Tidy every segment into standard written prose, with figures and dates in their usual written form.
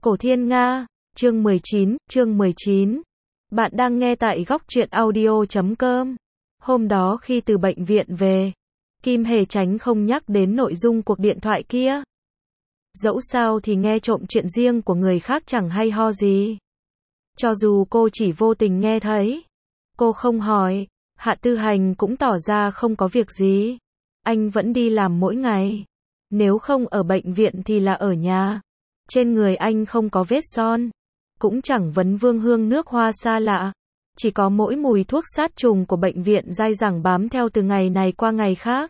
Cổ Thiên Nga, chương 19. Bạn đang nghe tại góc truyện audio.com. Hôm đó khi từ bệnh viện về, Kim Hề tránh không nhắc đến nội dung cuộc điện thoại kia. Dẫu sao thì nghe trộm chuyện riêng của người khác chẳng hay ho gì. Cho dù cô chỉ vô tình nghe thấy, cô không hỏi. Hạ Tư Hành cũng tỏ ra không có việc gì. Anh vẫn đi làm mỗi ngày. Nếu không ở bệnh viện thì là ở nhà. Trên người anh không có vết son, cũng chẳng vấn vương hương nước hoa xa lạ. Chỉ có mỗi mùi thuốc sát trùng của bệnh viện dai dẳng bám theo từ ngày này qua ngày khác.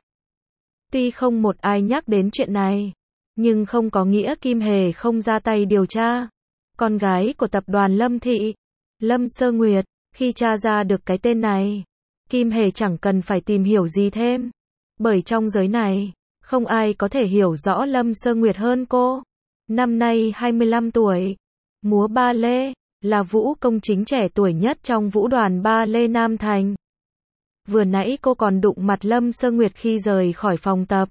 Tuy không một ai nhắc đến chuyện này, nhưng không có nghĩa Kim Hề không ra tay điều tra. Con gái của tập đoàn Lâm Thị, Lâm Sơ Nguyệt, khi tra ra được cái tên này, Kim Hề chẳng cần phải tìm hiểu gì thêm. Bởi trong giới này, không ai có thể hiểu rõ Lâm Sơ Nguyệt hơn cô. Năm nay 25 tuổi, múa ba lê, là vũ công chính trẻ tuổi nhất trong vũ đoàn ba lê Nam Thành. Vừa nãy cô còn đụng mặt Lâm Sơ Nguyệt khi rời khỏi phòng tập.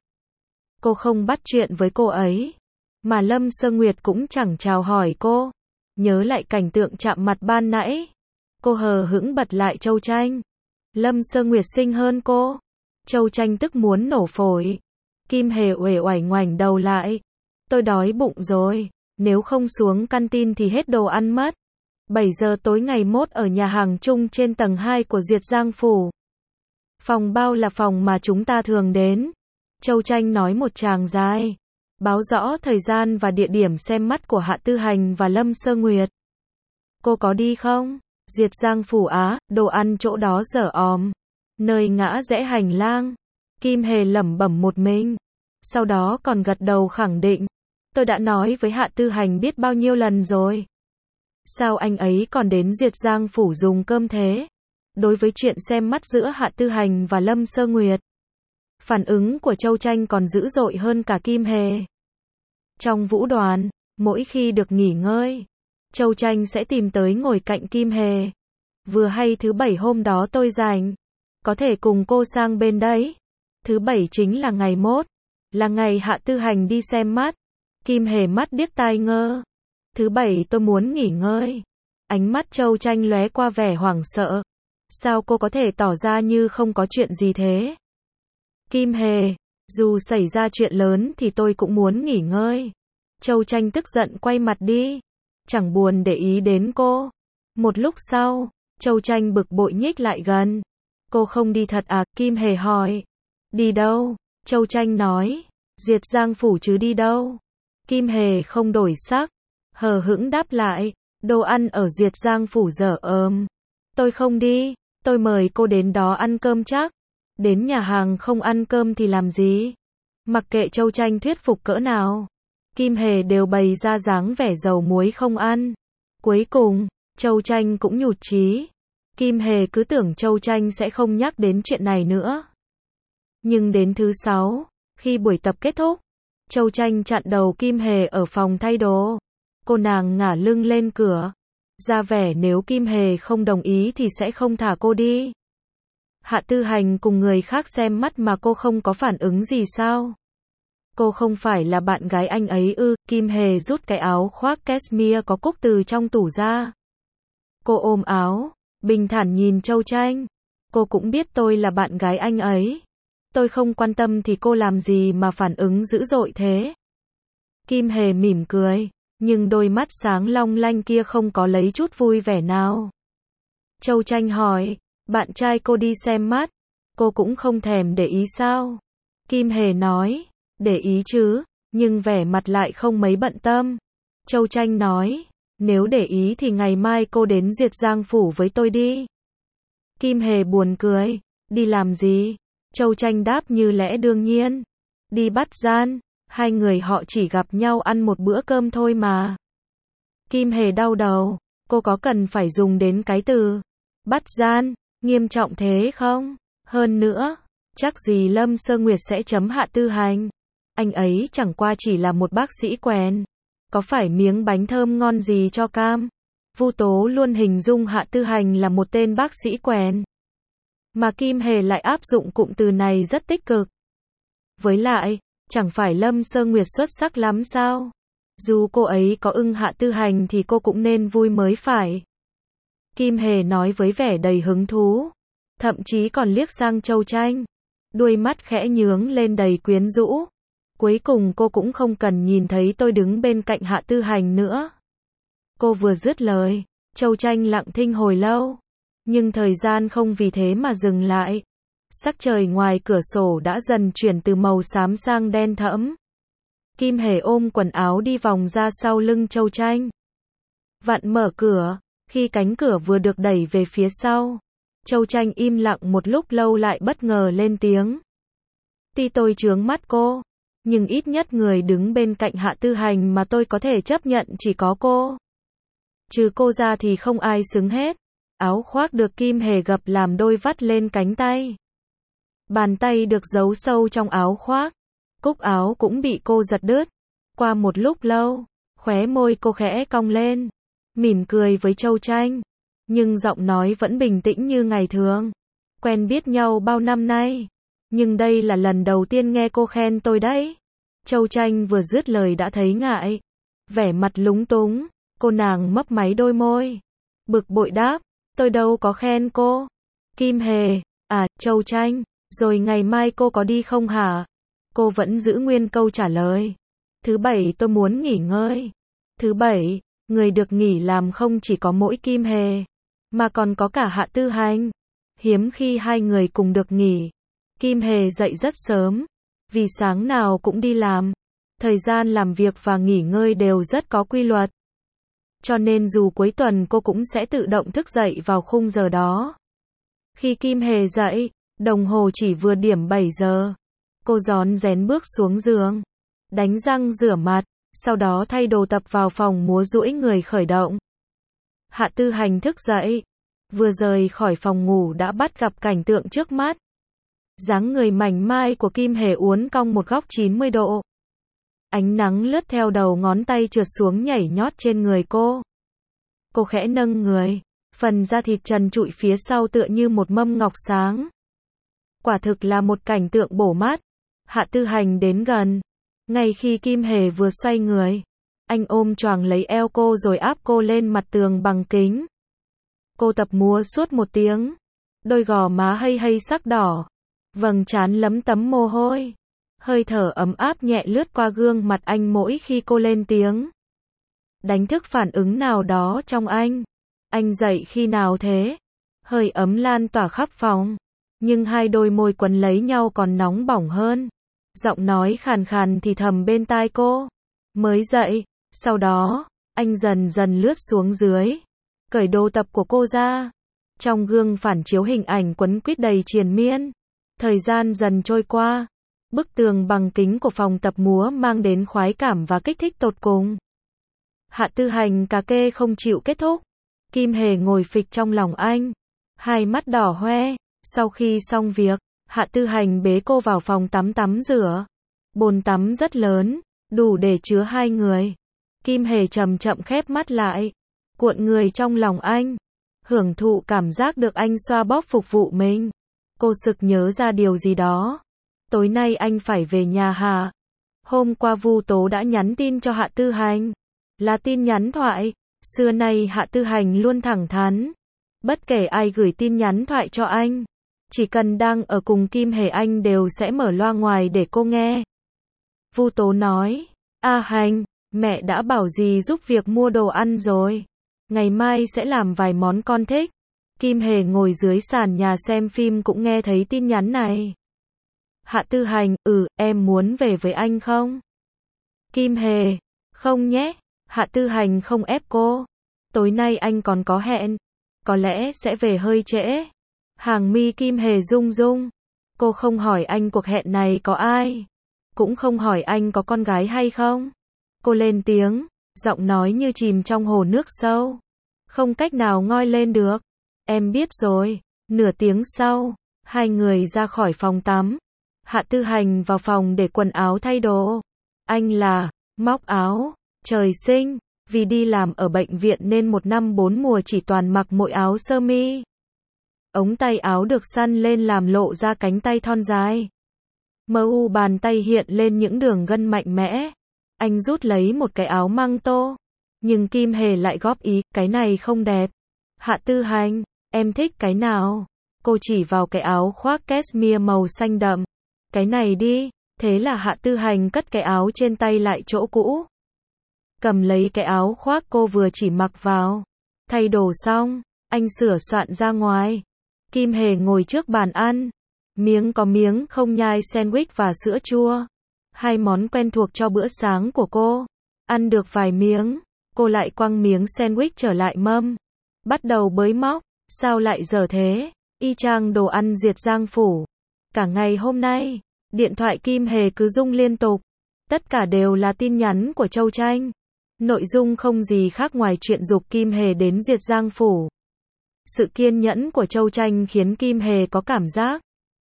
Cô không bắt chuyện với cô ấy, mà Lâm Sơ Nguyệt cũng chẳng chào hỏi cô. Nhớ lại cảnh tượng chạm mặt ban nãy, cô hờ hững bật lại Châu Tranh. Lâm Sơ Nguyệt xinh hơn cô. Châu Tranh tức muốn nổ phổi. Kim Hề uể oải ngoảnh đầu lại. Tôi đói bụng rồi, nếu không xuống canteen thì hết đồ ăn mất. 7 giờ tối ngày mốt ở nhà hàng chung trên tầng 2 của Diệt Giang Phủ. Phòng bao là phòng mà chúng ta thường đến. Châu Tranh nói một tràng dài, báo rõ thời gian và địa điểm xem mắt của Hạ Tư Hành và Lâm Sơ Nguyệt. Cô có đi không? Diệt Giang Phủ á, đồ ăn chỗ đó dở òm. Nơi ngã rẽ hành lang. Kim Hề lẩm bẩm một mình. Sau đó còn gật đầu khẳng định. Tôi đã nói với Hạ Tư Hành biết bao nhiêu lần rồi. Sao anh ấy còn đến Diệt Giang Phủ dùng cơm thế? Đối với chuyện xem mắt giữa Hạ Tư Hành và Lâm Sơ Nguyệt, phản ứng của Châu Tranh còn dữ dội hơn cả Kim Hề. Trong vũ đoàn, mỗi khi được nghỉ ngơi, Châu Tranh sẽ tìm tới ngồi cạnh Kim Hề. Vừa hay thứ Bảy hôm đó tôi rảnh, có thể cùng cô sang bên đấy. Thứ Bảy chính là ngày mốt, là ngày Hạ Tư Hành đi xem mắt. Kim Hề mắt điếc tai ngơ. Thứ Bảy tôi muốn nghỉ ngơi. Ánh mắt Châu Tranh lóe qua vẻ hoảng sợ. Sao cô có thể tỏ ra như không có chuyện gì thế? Kim Hề, dù xảy ra chuyện lớn thì tôi cũng muốn nghỉ ngơi. Châu Tranh tức giận quay mặt đi, chẳng buồn để ý đến cô. Một lúc sau, Châu Tranh bực bội nhích lại gần. Cô không đi thật à? Kim Hề hỏi. Đi đâu? Châu Tranh nói. Diệt Giang Phủ chứ đi đâu? Kim Hề không đổi sắc, hờ hững đáp lại. Đồ ăn ở Diệt Giang Phủ dở ớm. Tôi không đi, tôi mời cô đến đó ăn cơm chắc. Đến nhà hàng không ăn cơm thì làm gì? Mặc kệ Châu Tranh thuyết phục cỡ nào, Kim Hề đều bày ra dáng vẻ dầu muối không ăn. Cuối cùng, Châu Tranh cũng nhụt chí. Kim Hề cứ tưởng Châu Tranh sẽ không nhắc đến chuyện này nữa. Nhưng đến thứ 6, khi buổi tập kết thúc, Châu Tranh chặn đầu Kim Hề ở phòng thay đồ. Cô nàng ngả lưng lên cửa, ra vẻ nếu Kim Hề không đồng ý thì sẽ không thả cô đi. Hạ Tư Hành cùng người khác xem mắt mà cô không có phản ứng gì sao? Cô không phải là bạn gái anh ấy ư? Kim Hề rút cái áo khoác cashmere có cúc từ trong tủ ra. Cô ôm áo, bình thản nhìn Châu Tranh. Cô cũng biết tôi là bạn gái anh ấy. Tôi không quan tâm thì cô làm gì mà phản ứng dữ dội thế? Kim Hề mỉm cười, nhưng đôi mắt sáng long lanh kia không có lấy chút vui vẻ nào. Châu Tranh hỏi, bạn trai cô đi xem mắt, cô cũng không thèm để ý sao? Kim Hề nói, để ý chứ, nhưng vẻ mặt lại không mấy bận tâm. Châu Tranh nói, nếu để ý thì ngày mai cô đến Diệt Giang Phủ với tôi đi. Kim Hề buồn cười, đi làm gì? Châu Tranh đáp như lẽ đương nhiên. Đi bắt gian, hai người họ chỉ gặp nhau ăn một bữa cơm thôi mà. Kim Hề đau đầu, cô có cần phải dùng đến cái từ bắt gian, nghiêm trọng thế không? Hơn nữa, chắc gì Lâm Sơ Nguyệt sẽ chấm Hạ Tư Hành. Anh ấy chẳng qua chỉ là một bác sĩ quèn. Có phải miếng bánh thơm ngon gì cho cam? Vu Tố luôn hình dung Hạ Tư Hành là một tên bác sĩ quèn. Mà Kim Hề lại áp dụng cụm từ này rất tích cực. Với lại, chẳng phải Lâm Sơ Nguyệt xuất sắc lắm sao? Dù cô ấy có ưng Hạ Tư Hành thì cô cũng nên vui mới phải. Kim Hề nói với vẻ đầy hứng thú. Thậm chí còn liếc sang Châu Tranh. Đuôi mắt khẽ nhướng lên đầy quyến rũ. Cuối cùng cô cũng không cần nhìn thấy tôi đứng bên cạnh Hạ Tư Hành nữa. Cô vừa dứt lời, Châu Tranh lặng thinh hồi lâu. Nhưng thời gian không vì thế mà dừng lại. Sắc trời ngoài cửa sổ đã dần chuyển từ màu xám sang đen thẫm. Kim Hề ôm quần áo đi vòng ra sau lưng Châu Tranh. Vặn mở cửa, khi cánh cửa vừa được đẩy về phía sau. Châu Tranh im lặng một lúc lâu lại bất ngờ lên tiếng. Tuy tôi chướng mắt cô, nhưng ít nhất người đứng bên cạnh Hạ Tư Hành mà tôi có thể chấp nhận chỉ có cô. Trừ cô ra thì không ai xứng hết. Áo khoác được Kim Hề gập làm đôi vắt lên cánh tay. Bàn tay được giấu sâu trong áo khoác. Cúc áo cũng bị cô giật đứt. Qua một lúc lâu, khóe môi cô khẽ cong lên, mỉm cười với Châu Tranh. Nhưng giọng nói vẫn bình tĩnh như ngày thường. Quen biết nhau bao năm nay, nhưng đây là lần đầu tiên nghe cô khen tôi đấy. Châu Tranh vừa dứt lời đã thấy ngại. Vẻ mặt lúng túng, cô nàng mấp máy đôi môi. Bực bội đáp, tôi đâu có khen cô. Kim Hề, Châu Tranh, rồi ngày mai cô có đi không hả? Cô vẫn giữ nguyên câu trả lời. Thứ bảy tôi muốn nghỉ ngơi. Thứ bảy, người được nghỉ làm không chỉ có mỗi Kim Hề, mà còn có cả Hạ Tư Hành. Hiếm khi hai người cùng được nghỉ. Kim Hề dậy rất sớm, vì sáng nào cũng đi làm. Thời gian làm việc và nghỉ ngơi đều rất có quy luật. Cho nên dù cuối tuần cô cũng sẽ tự động thức dậy vào khung giờ đó. Khi Kim Hề dậy, đồng hồ chỉ vừa điểm 7 giờ. Cô rón rén bước xuống giường, đánh răng rửa mặt, sau đó thay đồ tập vào phòng múa duỗi người khởi động. Hạ Tư Hành thức dậy, vừa rời khỏi phòng ngủ đã bắt gặp cảnh tượng trước mắt. Dáng người mảnh mai của Kim Hề uốn cong một góc 90 độ. Ánh nắng lướt theo đầu ngón tay trượt xuống nhảy nhót trên người cô. Cô khẽ nâng người, phần da thịt trần trụi phía sau tựa như một mâm ngọc sáng. Quả thực là một cảnh tượng bổ mát. Hạ Tư Hành đến gần. Ngay khi Kim Hề vừa xoay người, anh ôm choàng lấy eo cô rồi áp cô lên mặt tường bằng kính. Cô tập múa suốt 1 tiếng. Đôi gò má hây hây sắc đỏ. Vầng trán lấm tấm mồ hôi. Hơi thở ấm áp nhẹ lướt qua gương mặt anh mỗi khi cô lên tiếng. Đánh thức phản ứng nào đó trong anh. Anh dậy khi nào thế? Hơi ấm lan tỏa khắp phòng. Nhưng hai đôi môi quấn lấy nhau còn nóng bỏng hơn. Giọng nói khàn khàn thì thầm bên tai cô. Mới dậy. Sau đó, anh dần dần lướt xuống dưới. Cởi đồ tập của cô ra. Trong gương phản chiếu hình ảnh quấn quýt đầy triền miên. Thời gian dần trôi qua. Bức tường bằng kính của phòng tập múa mang đến khoái cảm và kích thích tột cùng. Hạ Tư Hành cà kê không chịu kết thúc. Kim Hề ngồi phịch trong lòng anh. Hai mắt đỏ hoe. Sau khi xong việc, Hạ Tư Hành bế cô vào phòng tắm tắm rửa. Bồn tắm rất lớn, đủ để chứa hai người. Kim Hề chậm chậm khép mắt lại, cuộn người trong lòng anh, hưởng thụ cảm giác được anh xoa bóp phục vụ mình. Cô sực nhớ ra điều gì đó. Tối nay anh phải về nhà hả? Hôm qua Vu Tố đã nhắn tin cho Hạ Tư Hành. Là tin nhắn thoại. Xưa nay Hạ Tư Hành luôn thẳng thắn. Bất kể ai gửi tin nhắn thoại cho anh, chỉ cần đang ở cùng Kim Hề anh đều sẽ mở loa ngoài để cô nghe. Vu Tố nói, Hành, mẹ đã bảo dì giúp việc mua đồ ăn rồi. Ngày mai sẽ làm vài món con thích. Kim Hề ngồi dưới sàn nhà xem phim cũng nghe thấy tin nhắn này. Hạ Tư Hành, em muốn về với anh không? Kim Hề, không nhé. Hạ Tư Hành không ép cô. Tối nay anh còn có hẹn. Có lẽ sẽ về hơi trễ. Hàng mi Kim Hề rung rung. Cô không hỏi anh cuộc hẹn này có ai. Cũng không hỏi anh có con gái hay không. Cô lên tiếng, giọng nói như chìm trong hồ nước sâu. Không cách nào ngoi lên được. Em biết rồi. Nửa tiếng sau, hai người ra khỏi phòng tắm. Hạ Tư Hành vào phòng để quần áo thay đồ. Anh là móc áo, trời sinh. Vì đi làm ở bệnh viện nên 1 năm 4 mùa chỉ toàn mặc mỗi áo sơ mi. Ống tay áo được săn lên làm lộ ra cánh tay thon dài. Bàn tay hiện lên những đường gân mạnh mẽ. Anh rút lấy một cái áo măng tô. Nhưng Kim Hề lại góp ý, cái này không đẹp. Hạ Tư Hành, em thích cái nào? Cô chỉ vào cái áo khoác cashmere màu xanh đậm. Cái này đi. Thế là Hạ Tư Hành cất cái áo trên tay lại chỗ cũ. Cầm lấy cái áo khoác cô vừa chỉ mặc vào. Thay đồ xong, anh sửa soạn ra ngoài. Kim Hề ngồi trước bàn ăn. Miếng có miếng không nhai sandwich và sữa chua. Hai món quen thuộc cho bữa sáng của cô. Ăn được vài miếng, cô lại quăng miếng sandwich trở lại mâm. Bắt đầu bới móc, sao lại dở thế? Y chang đồ ăn Duyệt Giang Phủ. Cả ngày hôm nay, điện thoại Kim Hề cứ rung liên tục. Tất cả đều là tin nhắn của Châu Tranh. Nội dung không gì khác ngoài chuyện giục Kim Hề đến Duyệt Giang Phủ. Sự kiên nhẫn của Châu Tranh khiến Kim Hề có cảm giác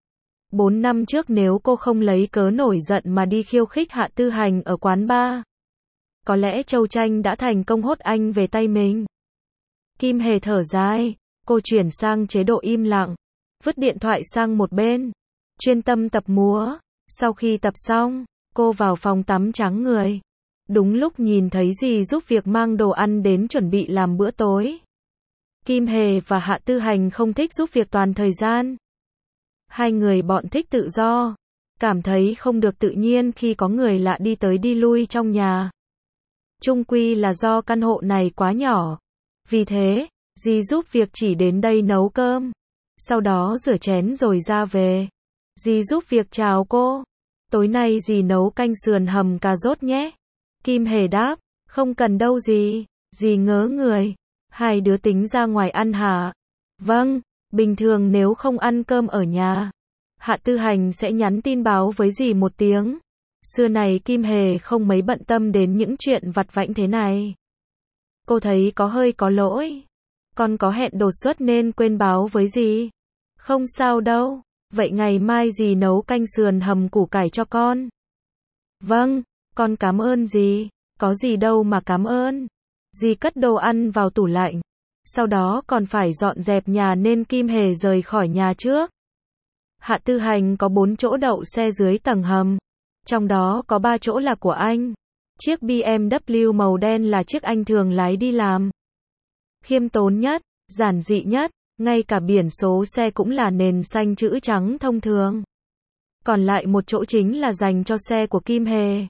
4 năm trước nếu cô không lấy cớ nổi giận mà đi khiêu khích Hạ Tư Hành ở quán bar, có lẽ Châu Tranh đã thành công hốt anh về tay mình. Kim Hề thở dài, cô chuyển sang chế độ im lặng, vứt điện thoại sang một bên, chuyên tâm tập múa. Sau khi tập xong, cô vào phòng tắm tráng người. Đúng lúc nhìn thấy dì giúp việc mang đồ ăn đến chuẩn bị làm bữa tối. Kim Hề và Hạ Tư Hành không thích giúp việc toàn thời gian. Hai người bọn thích tự do, cảm thấy không được tự nhiên khi có người lạ đi tới đi lui trong nhà. Chung quy là do căn hộ này quá nhỏ. Vì thế, dì giúp việc chỉ đến đây nấu cơm, sau đó rửa chén rồi ra về. Dì giúp việc chào cô. Tối nay dì nấu canh sườn hầm cà rốt nhé. Kim Hề đáp, không cần đâu dì. Dì ngớ người. Hai đứa tính ra ngoài ăn hả? Vâng, bình thường nếu không ăn cơm ở nhà, Hạ Tư Hành sẽ nhắn tin báo với dì một tiếng. Xưa này Kim Hề không mấy bận tâm đến những chuyện vặt vãnh thế này. Cô thấy có hơi có lỗi. Con có hẹn đột xuất nên quên báo với dì. Không sao đâu. Vậy ngày mai dì nấu canh sườn hầm củ cải cho con. Vâng, con cảm ơn dì. Có gì đâu mà cảm ơn. Dì cất đồ ăn vào tủ lạnh. Sau đó còn phải dọn dẹp nhà nên Kim Hề rời khỏi nhà trước. Hạ Tư Hành có 4 chỗ đậu xe dưới tầng hầm. Trong đó có 3 chỗ là của anh. Chiếc BMW màu đen là chiếc anh thường lái đi làm. Khiêm tốn nhất, giản dị nhất, ngay cả biển số xe cũng là nền xanh chữ trắng thông thường. Còn lại một chỗ chính là dành cho xe của Kim Hề.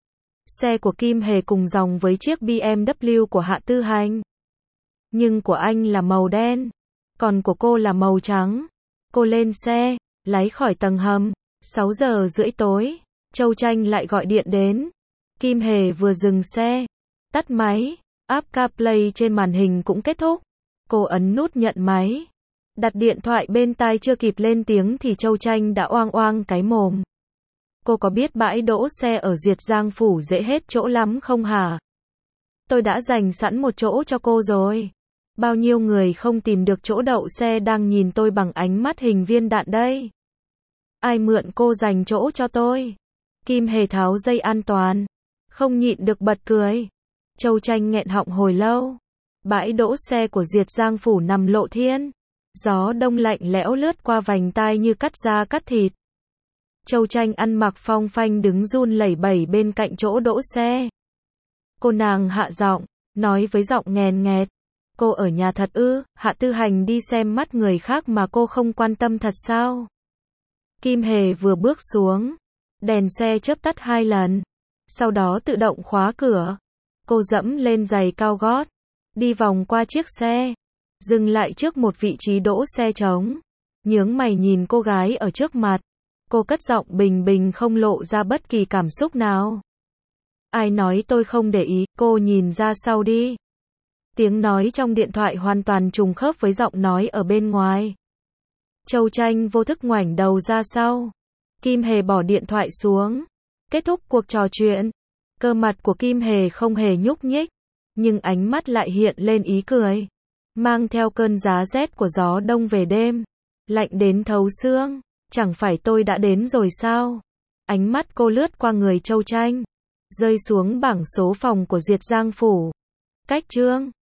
Xe của Kim Hề cùng dòng với chiếc BMW của Hạ Tư Hành. Nhưng của anh là màu đen, còn của cô là màu trắng. Cô lên xe, lái khỏi tầng hầm. 6 giờ rưỡi tối, Châu Tranh lại gọi điện đến. Kim Hề vừa dừng xe, tắt máy, app CarPlay trên màn hình cũng kết thúc. Cô ấn nút nhận máy. Đặt điện thoại bên tai chưa kịp lên tiếng thì Châu Tranh đã oang oang cái mồm. Cô có biết bãi đỗ xe ở Duyệt Giang Phủ dễ hết chỗ lắm không hả? Tôi đã dành sẵn một chỗ cho cô rồi. Bao nhiêu người không tìm được chỗ đậu xe đang nhìn tôi bằng ánh mắt hình viên đạn đây. Ai mượn cô dành chỗ cho tôi? Kim Hề tháo dây an toàn, không nhịn được bật cười. Châu Tranh nghẹn họng hồi lâu. Bãi đỗ xe của Duyệt Giang Phủ nằm lộ thiên. Gió đông lạnh lẽo lướt qua vành tai như cắt da cắt thịt. Châu Tranh ăn mặc phong phanh đứng run lẩy bẩy bên cạnh chỗ đỗ xe. Cô nàng hạ giọng, nói với giọng nghèn nghẹt. Cô ở nhà thật ư? Hạ Tư Hành đi xem mắt người khác mà cô không quan tâm thật sao? Kim Hề vừa bước xuống, đèn xe chớp tắt 2 lần, sau đó tự động khóa cửa. Cô dẫm lên giày cao gót, đi vòng qua chiếc xe, dừng lại trước một vị trí đỗ xe trống. Nhướng mày nhìn cô gái ở trước mặt. Cô cất giọng bình bình không lộ ra bất kỳ cảm xúc nào. Ai nói tôi không để ý, cô nhìn ra sau đi. Tiếng nói trong điện thoại hoàn toàn trùng khớp với giọng nói ở bên ngoài. Châu Tranh vô thức ngoảnh đầu ra sau. Kim Hề bỏ điện thoại xuống. Kết thúc cuộc trò chuyện. Cơ mặt của Kim Hề không hề nhúc nhích, nhưng ánh mắt lại hiện lên ý cười. Mang theo cơn giá rét của gió đông về đêm. Lạnh đến thấu xương. Chẳng phải tôi đã đến rồi sao? Ánh mắt cô lướt qua người Châu Tranh, rơi xuống bảng số phòng của Duyệt Giang Phủ. Cách chương